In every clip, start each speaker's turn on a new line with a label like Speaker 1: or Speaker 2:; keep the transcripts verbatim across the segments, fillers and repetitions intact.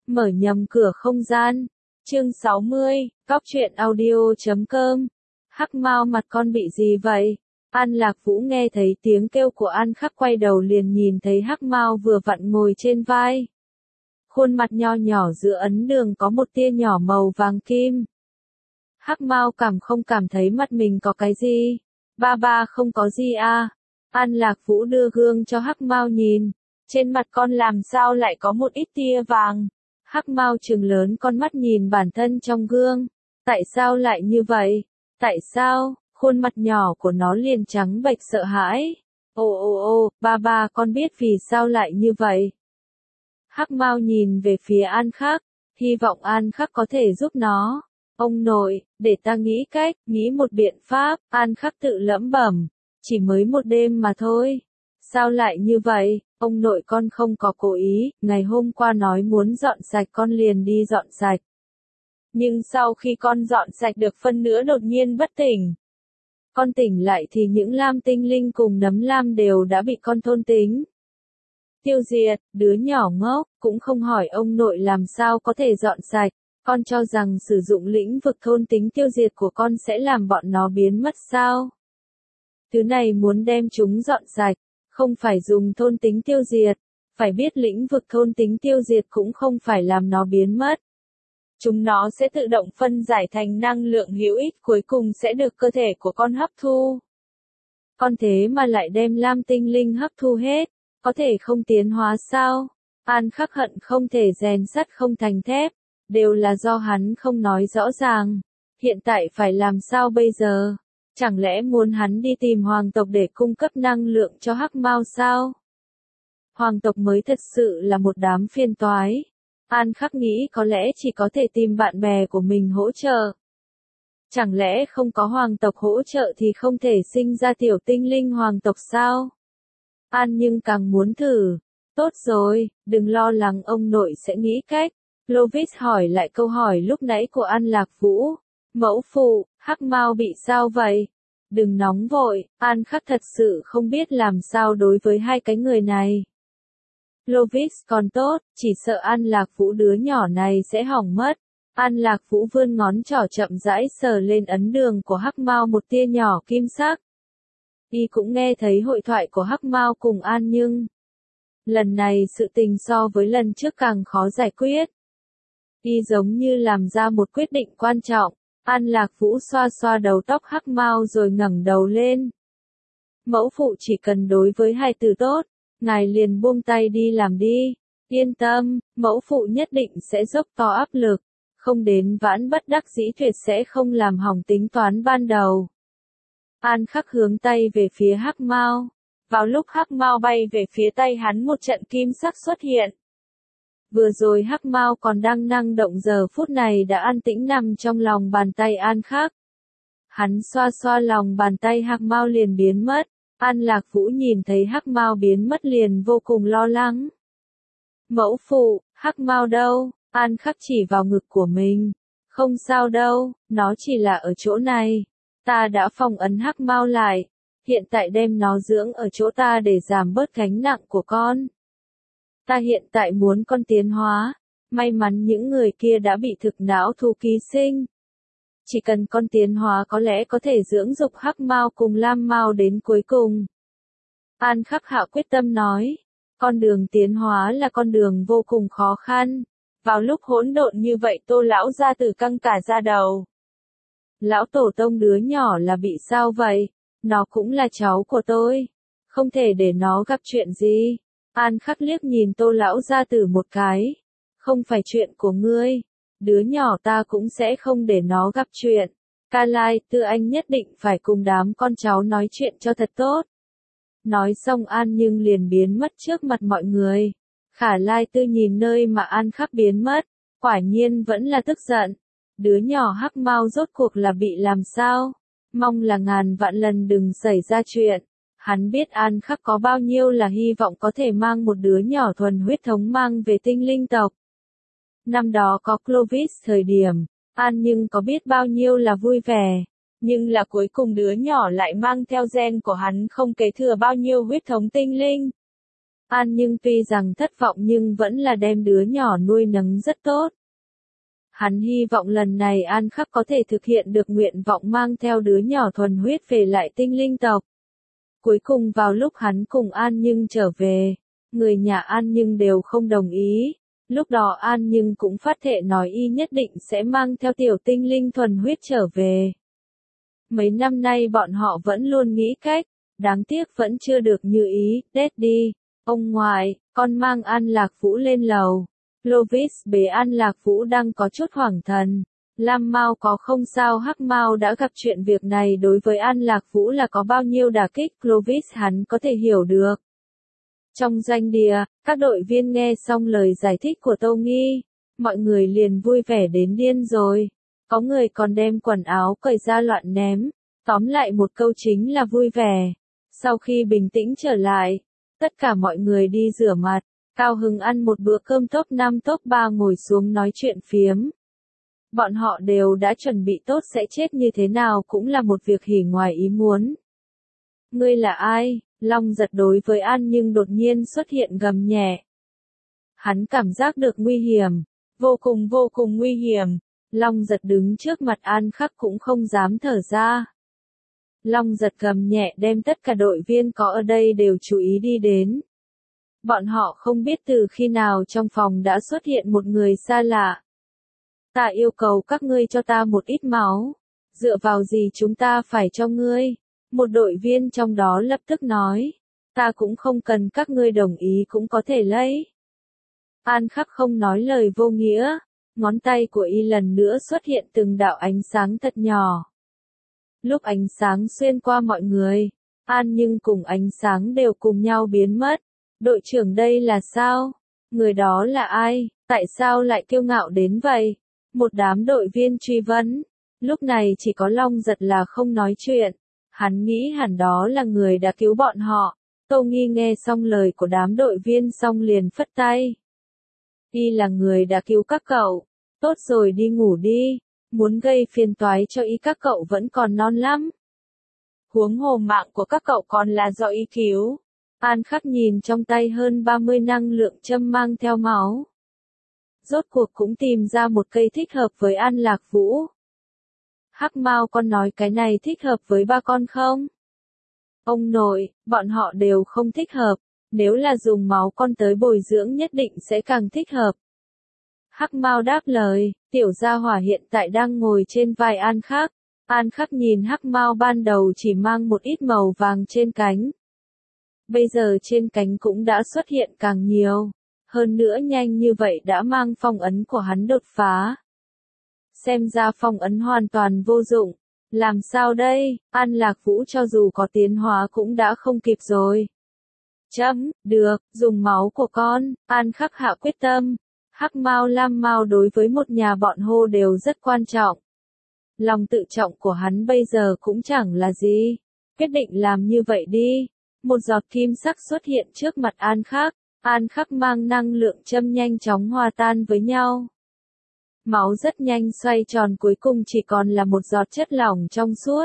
Speaker 1: Mở nhầm cửa không gian. Chương sáu mươi, Góc truyện audio chấm com. Hắc Mao mặt con bị gì vậy? An Lạc Vũ nghe thấy tiếng kêu của An Khắc quay đầu liền nhìn thấy Hắc Mao vừa vặn ngồi trên vai. Khuôn mặt nho nhỏ giữa ấn đường có một tia nhỏ màu vàng kim. Hắc Mao cảm không cảm thấy mặt mình có cái gì? Ba ba không có gì à? An Lạc Vũ đưa gương cho Hắc Mao nhìn. Trên mặt con làm sao lại có một ít tia vàng? Hắc Mao trừng lớn con mắt nhìn bản thân trong gương. Tại sao lại như vậy? Tại sao? Khuôn mặt nhỏ của nó liền trắng bệch sợ hãi. Ồ ồ ồ, ba ba con biết vì sao lại như vậy. Hắc Mao nhìn về phía An Khắc, hy vọng An Khắc có thể giúp nó. Ông nội, để ta nghĩ cách, nghĩ một biện pháp, An Khắc tự lẩm bẩm. Chỉ mới một đêm mà thôi. Sao lại như vậy? Ông nội con không có cố ý, ngày hôm qua nói muốn dọn sạch con liền đi dọn sạch. Nhưng sau khi con dọn sạch được phân nửa đột nhiên bất tỉnh. Con tỉnh lại thì những lam tinh linh cùng nấm lam đều đã bị con thôn tính. Tiêu diệt, đứa nhỏ ngốc, cũng không hỏi ông nội làm sao có thể dọn sạch. Con cho rằng sử dụng lĩnh vực thôn tính tiêu diệt của con sẽ làm bọn nó biến mất sao? Thứ này muốn đem chúng dọn sạch, không phải dùng thôn tính tiêu diệt, phải biết lĩnh vực thôn tính tiêu diệt cũng không phải làm nó biến mất. Chúng nó sẽ tự động phân giải thành năng lượng hữu ích cuối cùng sẽ được cơ thể của con hấp thu. Con thế mà lại đem lam tinh linh hấp thu hết, có thể không tiến hóa sao? An Khắc hận không thể rèn sắt không thành thép, đều là do hắn không nói rõ ràng. Hiện tại phải làm sao bây giờ? Chẳng lẽ muốn hắn đi tìm hoàng tộc để cung cấp năng lượng cho Hắc Mao sao? Hoàng tộc mới thật sự là một đám phiền toái. An Khắc nghĩ có lẽ chỉ có thể tìm bạn bè của mình hỗ trợ. Chẳng lẽ không có hoàng tộc hỗ trợ thì không thể sinh ra tiểu tinh linh hoàng tộc sao? An nhưng càng muốn thử. Tốt rồi, đừng lo lắng ông nội sẽ nghĩ cách. Lovis hỏi lại câu hỏi lúc nãy của An Lạc Vũ. Mẫu phụ, Hắc Mao bị sao vậy? Đừng nóng vội, An Khắc thật sự không biết làm sao đối với hai cái người này. Lovis còn tốt, chỉ sợ An Lạc Vũ đứa nhỏ này sẽ hỏng mất. An Lạc Vũ vươn ngón trỏ chậm rãi sờ lên ấn đường của Hắc Mao một tia nhỏ kim sắc. Y cũng nghe thấy hội thoại của Hắc Mao cùng An nhưng lần này sự tình so với lần trước càng khó giải quyết. Y giống như làm ra một quyết định quan trọng. An Lạc Vũ xoa xoa đầu tóc Hắc Mao rồi ngẩng đầu lên. Mẫu phụ chỉ cần đối với hài tử tốt, ngài liền buông tay đi làm đi. Yên tâm, mẫu phụ nhất định sẽ dốc to áp lực, không đến vãn bất đắc dĩ tuyệt sẽ không làm hỏng tính toán ban đầu. An Khắc hướng tay về phía Hắc Mao. Vào lúc Hắc Mao bay về phía tay hắn một trận kim sắc xuất hiện. Vừa rồi Hắc Mao còn đang năng động giờ phút này đã an tĩnh nằm trong lòng bàn tay An Khắc. Hắn xoa xoa lòng bàn tay Hắc Mao liền biến mất. An Lạc Vũ nhìn thấy Hắc Mao biến mất liền vô cùng lo lắng. Mẫu phụ, Hắc Mao đâu? An Khắc chỉ vào ngực của mình. Không sao đâu, nó chỉ là ở chỗ này. Ta đã phong ấn Hắc Mao lại. Hiện tại đem nó dưỡng ở chỗ ta để giảm bớt gánh nặng của con. Ta hiện tại muốn con tiến hóa. May mắn những người kia đã bị thực não thú ký sinh. Chỉ cần con tiến hóa có lẽ có thể dưỡng dục Hắc Mao cùng Lam Mao đến cuối cùng. An Khắc hạ quyết tâm nói. Con đường tiến hóa là con đường vô cùng khó khăn. Vào lúc hỗn độn như vậy Tô lão gia tử căng cả da đầu. Lão tổ tông đứa nhỏ là bị sao vậy? Nó cũng là cháu của tôi. Không thể để nó gặp chuyện gì. An Khắc liếc nhìn Tô lão gia tử một cái. Không phải chuyện của ngươi. Đứa nhỏ ta cũng sẽ không để nó gặp chuyện. Ca Lai, Tư Anh nhất định phải cùng đám con cháu nói chuyện cho thật tốt. Nói xong An nhưng liền biến mất trước mặt mọi người. Khả Lai Tư nhìn nơi mà An Khắc biến mất. Quả nhiên vẫn là tức giận. Đứa nhỏ Hắc Mao rốt cuộc là bị làm sao? Mong là ngàn vạn lần đừng xảy ra chuyện. Hắn biết An Khắc có bao nhiêu là hy vọng có thể mang một đứa nhỏ thuần huyết thống mang về tinh linh tộc. Năm đó có Clovis thời điểm, An nhưng có biết bao nhiêu là vui vẻ. Nhưng là cuối cùng đứa nhỏ lại mang theo gen của hắn không kế thừa bao nhiêu huyết thống tinh linh. An nhưng tuy rằng thất vọng nhưng vẫn là đem đứa nhỏ nuôi nấng rất tốt. Hắn hy vọng lần này An Khắc có thể thực hiện được nguyện vọng mang theo đứa nhỏ thuần huyết về lại tinh linh tộc. Cuối cùng vào lúc hắn cùng An Nhưng trở về, người nhà An Nhưng đều không đồng ý. Lúc đó An Nhưng cũng phát thệ nói y nhất định sẽ mang theo tiểu tinh linh thuần huyết trở về. Mấy năm nay bọn họ vẫn luôn nghĩ cách, đáng tiếc vẫn chưa được như ý. Daddy, ông ngoại, con mang An Lạc Vũ lên lầu. Clovis bế An Lạc Vũ đang có chút hoảng thần. Lam Mao có không sao, Hắc Mao đã gặp chuyện việc này đối với An Lạc Vũ là có bao nhiêu đả kích, Clovis hắn có thể hiểu được. Trong doanh địa, các đội viên nghe xong lời giải thích của Tô Nghi, mọi người liền vui vẻ đến điên rồi. Có người còn đem quần áo cởi ra loạn ném, tóm lại một câu chính là vui vẻ. Sau khi bình tĩnh trở lại, tất cả mọi người đi rửa mặt, cao hứng ăn một bữa cơm top năm top ba ngồi xuống nói chuyện phiếm. Bọn họ đều đã chuẩn bị tốt sẽ chết như thế nào cũng là một việc hỉ ngoài ý muốn. Ngươi là ai? Long Giật đối với An nhưng đột nhiên xuất hiện gầm nhẹ. Hắn cảm giác được nguy hiểm, vô cùng vô cùng nguy hiểm. Long Giật đứng trước mặt An Khắc cũng không dám thở ra. Long Giật gầm nhẹ đem tất cả đội viên có ở đây đều chú ý đi đến. Bọn họ không biết từ khi nào trong phòng đã xuất hiện một người xa lạ. Ta yêu cầu các ngươi cho ta một ít máu. Dựa vào gì chúng ta phải cho ngươi? Một đội viên trong đó lập tức nói. Ta cũng không cần các ngươi đồng ý cũng có thể lấy. An Khắc không nói lời vô nghĩa. Ngón tay của y lần nữa xuất hiện từng đạo ánh sáng thật nhỏ. Lúc ánh sáng xuyên qua mọi người, An nhưng cùng ánh sáng đều cùng nhau biến mất. Đội trưởng đây là sao? Người đó là ai? Tại sao lại kiêu ngạo đến vậy? Một đám đội viên truy vấn. Lúc này chỉ có Long Giật là không nói chuyện. Hắn nghĩ hẳn đó là người đã cứu bọn họ. Tô Nghi nghe xong lời của đám đội viên xong liền phất tay. Y là người đã cứu các cậu. Tốt rồi đi ngủ đi. Muốn gây phiền toái cho y các cậu vẫn còn non lắm. Huống hồ mạng của các cậu còn là do y cứu. An Khắc nhìn trong tay hơn ba mươi năng lượng châm mang theo máu. Rốt cuộc cũng tìm ra một cây thích hợp với An Lạc Vũ. Hắc Mao con nói cái này thích hợp với ba con không? Ông nội, bọn họ đều không thích hợp. Nếu là dùng máu con tới bồi dưỡng nhất định sẽ càng thích hợp. Hắc Mao đáp lời, tiểu gia hỏa hiện tại đang ngồi trên vai An Khắc. An Khắc nhìn Hắc Mao ban đầu chỉ mang một ít màu vàng trên cánh. Bây giờ trên cánh cũng đã xuất hiện càng nhiều. Hơn nữa nhanh như vậy đã mang phong ấn của hắn đột phá. Xem ra phong ấn hoàn toàn vô dụng. Làm sao đây? An Lạc Vũ cho dù có tiến hóa cũng đã không kịp rồi. Chấm, được, dùng máu của con. An Khắc hạ quyết tâm. Hắc Mao Lam Mao đối với một nhà bọn Hô đều rất quan trọng. Lòng tự trọng của hắn bây giờ cũng chẳng là gì. Quyết định làm như vậy đi. Một giọt kim sắc xuất hiện trước mặt An Khắc. An Khắc mang năng lượng châm nhanh chóng hòa tan với nhau. Máu rất nhanh xoay tròn cuối cùng chỉ còn là một giọt chất lỏng trong suốt.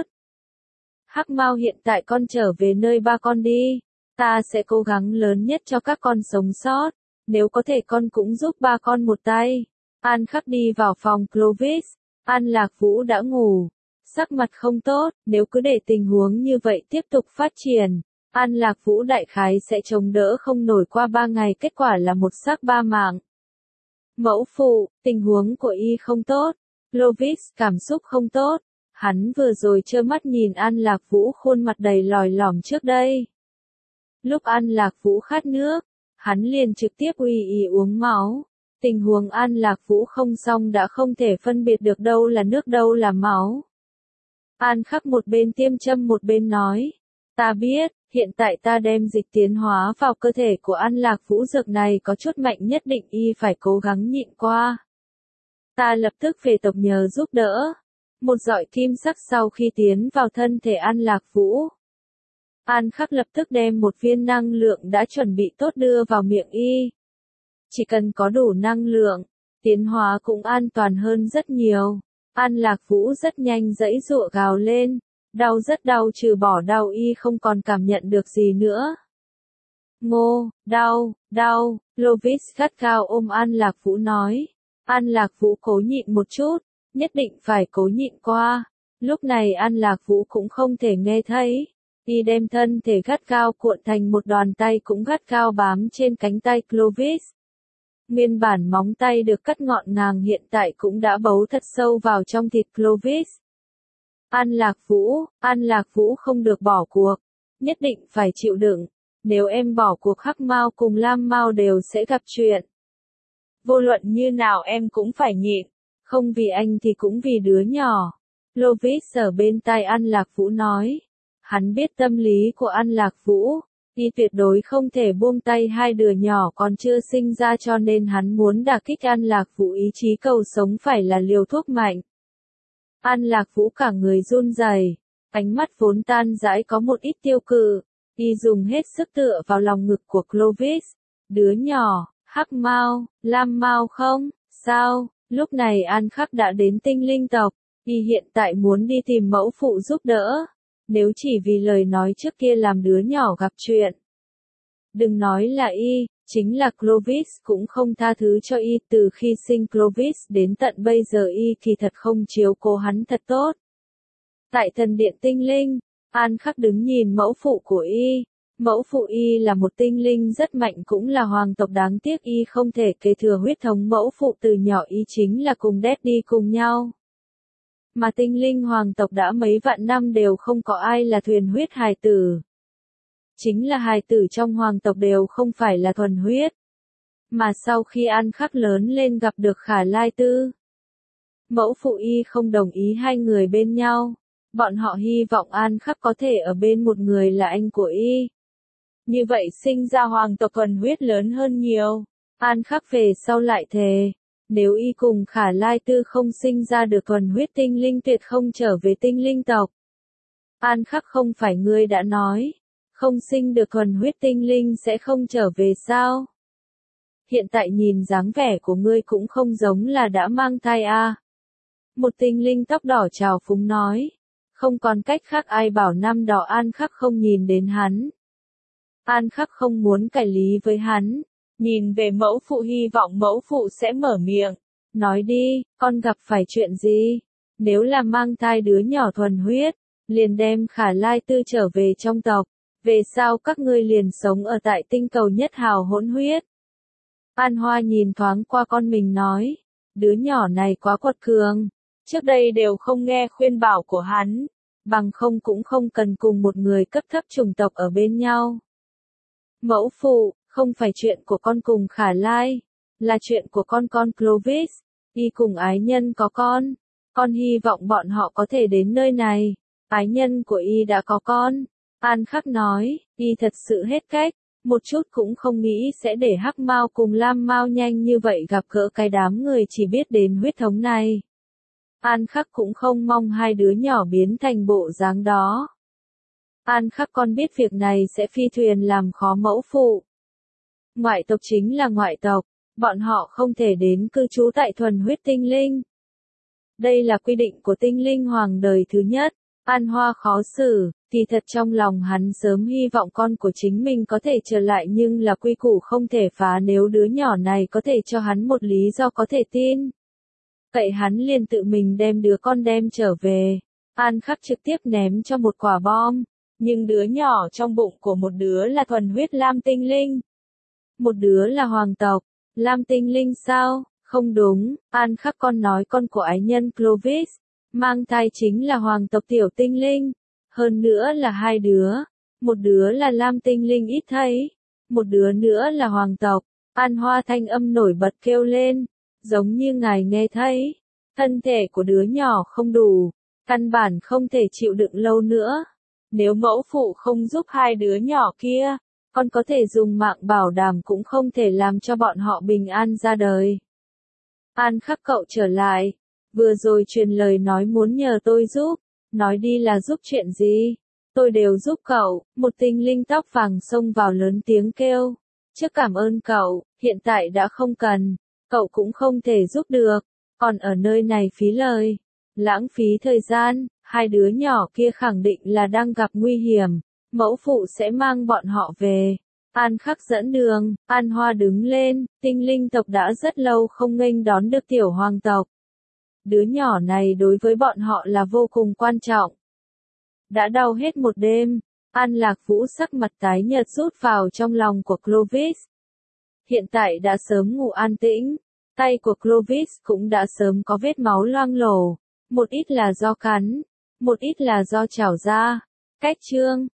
Speaker 1: Hắc Mao hiện tại con trở về nơi ba con đi. Ta sẽ cố gắng lớn nhất cho các con sống sót. Nếu có thể con cũng giúp ba con một tay. An Khắc đi vào phòng Clovis. An Lạc Vũ đã ngủ. Sắc mặt không tốt, nếu cứ để tình huống như vậy tiếp tục phát triển. An Lạc Vũ đại khái sẽ chống đỡ không nổi qua ba ngày, kết quả là một xác ba mạng. Mẫu phụ, tình huống của y không tốt. Clovis cảm xúc không tốt. Hắn vừa rồi trơ mắt nhìn An Lạc Vũ khuôn mặt đầy lòi lỏm trước đây. Lúc An Lạc Vũ khát nước, hắn liền trực tiếp uy y uống máu. Tình huống An Lạc Vũ không xong đã không thể phân biệt được đâu là nước đâu là máu. An Khắc một bên tiêm châm một bên nói. Ta biết, hiện tại ta đem dịch tiến hóa vào cơ thể của An Lạc Vũ, dược này có chút mạnh nhất định y phải cố gắng nhịn qua. Ta lập tức về tộc nhờ giúp đỡ. Một giọt kim sắc sau khi tiến vào thân thể An Lạc Vũ. An Khắc lập tức đem một viên năng lượng đã chuẩn bị tốt đưa vào miệng y. Chỉ cần có đủ năng lượng, tiến hóa cũng an toàn hơn rất nhiều. An Lạc Vũ rất nhanh giãy giụa gào lên. Đau rất đau, trừ bỏ đau y không còn cảm nhận được gì nữa. Ngô, đau, đau, Clovis gắt gao ôm An Lạc Vũ nói. An Lạc Vũ cố nhịn một chút, nhất định phải cố nhịn qua. Lúc này An Lạc Vũ cũng không thể nghe thấy. Y đem thân thể gắt gao cuộn thành một đoàn, tay cũng gắt gao bám trên cánh tay Clovis. Nguyên bản móng tay được cắt ngọn ngàng hiện tại cũng đã bấu thật sâu vào trong thịt Clovis. An Lạc Vũ, An Lạc Vũ không được bỏ cuộc, nhất định phải chịu đựng. Nếu em bỏ cuộc Hắc Mao cùng Lam Mao đều sẽ gặp chuyện. Vô luận như nào em cũng phải nhịn, không vì anh thì cũng vì đứa nhỏ. Clovis ở bên tai An Lạc Vũ nói. Hắn biết tâm lý của An Lạc Vũ, y tuyệt đối không thể buông tay hai đứa nhỏ còn chưa sinh ra, cho nên hắn muốn đả kích An Lạc Vũ ý chí cầu sống phải là liều thuốc mạnh. An Lạc Vũ cả người run rẩy, ánh mắt vốn tan rãi có một ít tiêu cự, y dùng hết sức tựa vào lòng ngực của Clovis. Đứa nhỏ, Hắc Mao, Lam Mao không, sao? Lúc này An Khắc đã đến tinh linh tộc, y hiện tại muốn đi tìm mẫu phụ giúp đỡ. Nếu chỉ vì lời nói trước kia làm đứa nhỏ gặp chuyện. Đừng nói là y, chính là Clovis cũng không tha thứ cho y. Từ khi sinh Clovis đến tận bây giờ y kỳ thật không chiếu cố hắn thật tốt. Tại thần điện tinh linh, An Khắc đứng nhìn mẫu phụ của y. Mẫu phụ y là một tinh linh rất mạnh, cũng là hoàng tộc, đáng tiếc y không thể kế thừa huyết thống mẫu phụ, từ nhỏ y chính là cùng Daddy cùng nhau. Mà tinh linh hoàng tộc đã mấy vạn năm đều không có ai là thuần huyết hài tử. Chính là hài tử trong hoàng tộc đều không phải là thuần huyết. Mà sau khi An Khắc lớn lên gặp được Khả Lai Tư, mẫu phụ y không đồng ý hai người bên nhau. Bọn họ hy vọng An Khắc có thể ở bên một người là anh của y. Như vậy sinh ra hoàng tộc thuần huyết lớn hơn nhiều. An Khắc về sau lại thề, nếu y cùng Khả Lai Tư không sinh ra được thuần huyết tinh linh tuyệt không trở về tinh linh tộc. An Khắc, không phải ngươi đã nói, không sinh được thuần huyết tinh linh sẽ không trở về sao? Hiện tại nhìn dáng vẻ của ngươi cũng không giống là đã mang thai à. Một tinh linh tóc đỏ trào phúng nói. Không còn cách khác, ai bảo năm đó An Khắc không nhìn đến hắn. An Khắc không muốn cãi lý với hắn. Nhìn về mẫu phụ, hy vọng mẫu phụ sẽ mở miệng. Nói đi, con gặp phải chuyện gì? Nếu là mang thai đứa nhỏ thuần huyết, liền đem Khả Lai Tư trở về trong tộc. Về sau các ngươi liền sống ở tại tinh cầu nhất hào hỗn huyết. An Hoa nhìn thoáng qua con mình nói. Đứa nhỏ này quá quật cường. Trước đây đều không nghe khuyên bảo của hắn. Bằng không cũng không cần cùng một người cấp thấp chủng tộc ở bên nhau. Mẫu phụ, không phải chuyện của con cùng Khả Lai, là chuyện của con con Clovis. Y cùng ái nhân có con. Con hy vọng bọn họ có thể đến nơi này. Ái nhân của y đã có con. An Khắc nói, y thật sự hết cách. Một chút cũng không nghĩ sẽ để Hắc Mao cùng Lam Mao nhanh như vậy gặp gỡ cái đám người chỉ biết đến huyết thống này. An Khắc cũng không mong hai đứa nhỏ biến thành bộ dáng đó. An Khắc, con biết việc này sẽ phi thuyền làm khó mẫu phụ. Ngoại tộc chính là ngoại tộc, bọn họ không thể đến cư trú tại thuần huyết tinh linh. Đây là quy định của tinh linh hoàng đời thứ nhất. An Hoa khó xử, thì thật trong lòng hắn sớm hy vọng con của chính mình có thể trở lại, nhưng là quy củ không thể phá, nếu đứa nhỏ này có thể cho hắn một lý do có thể tin. Vậy hắn liền tự mình đem đứa con đem trở về. An Khắc trực tiếp ném cho một quả bom. Nhưng đứa nhỏ trong bụng của một đứa là thuần huyết lam tinh linh. Một đứa là hoàng tộc. Lam tinh linh sao? Không đúng, An Khắc, con nói con của ái nhân Clovis. Mang thai chính là hoàng tộc tiểu tinh linh. Hơn nữa là hai đứa. Một đứa là lam tinh linh ít thấy. Một đứa nữa là hoàng tộc. An Hoa thanh âm nổi bật kêu lên. Giống như ngài nghe thấy. Thân thể của đứa nhỏ không đủ. Căn bản không thể chịu đựng lâu nữa. Nếu mẫu phụ không giúp hai đứa nhỏ kia, con có thể dùng mạng bảo đảm cũng không thể làm cho bọn họ bình an ra đời. An Khắc, cậu trở lại. Vừa rồi truyền lời nói muốn nhờ tôi giúp. Nói đi, là giúp chuyện gì? Tôi đều giúp cậu. Một tinh linh tóc vàng xông vào lớn tiếng kêu. Trước cảm ơn cậu, hiện tại đã không cần. Cậu cũng không thể giúp được. Còn ở nơi này phí lời. Lãng phí thời gian. Hai đứa nhỏ kia khẳng định là đang gặp nguy hiểm. Mẫu phụ sẽ mang bọn họ về. An Khắc dẫn đường, An Hoa đứng lên, tinh linh tộc đã rất lâu không nghênh đón được tiểu hoàng tộc. Đứa nhỏ này đối với bọn họ là vô cùng quan trọng. Đã đau hết một đêm, An Lạc Vũ sắc mặt tái nhợt rút vào trong lòng của Clovis. Hiện tại đã sớm ngủ an tĩnh, tay của Clovis cũng đã sớm có vết máu loang lổ, một ít là do cắn, một ít là do chảo ra. Cách chương